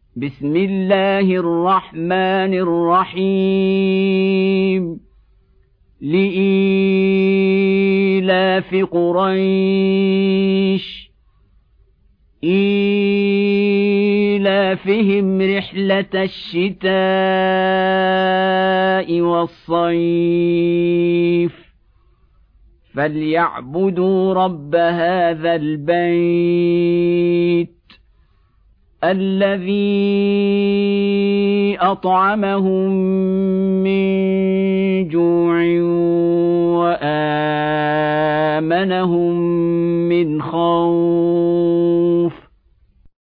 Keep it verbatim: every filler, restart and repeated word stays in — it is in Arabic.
بسم الله الرحمن الرحيم لإيلاف قريش إيلافهم رحلة الشتاء والصيف فليعبدوا رب هذا البيت الذي أطعمهم من جوع وآمنهم من خوف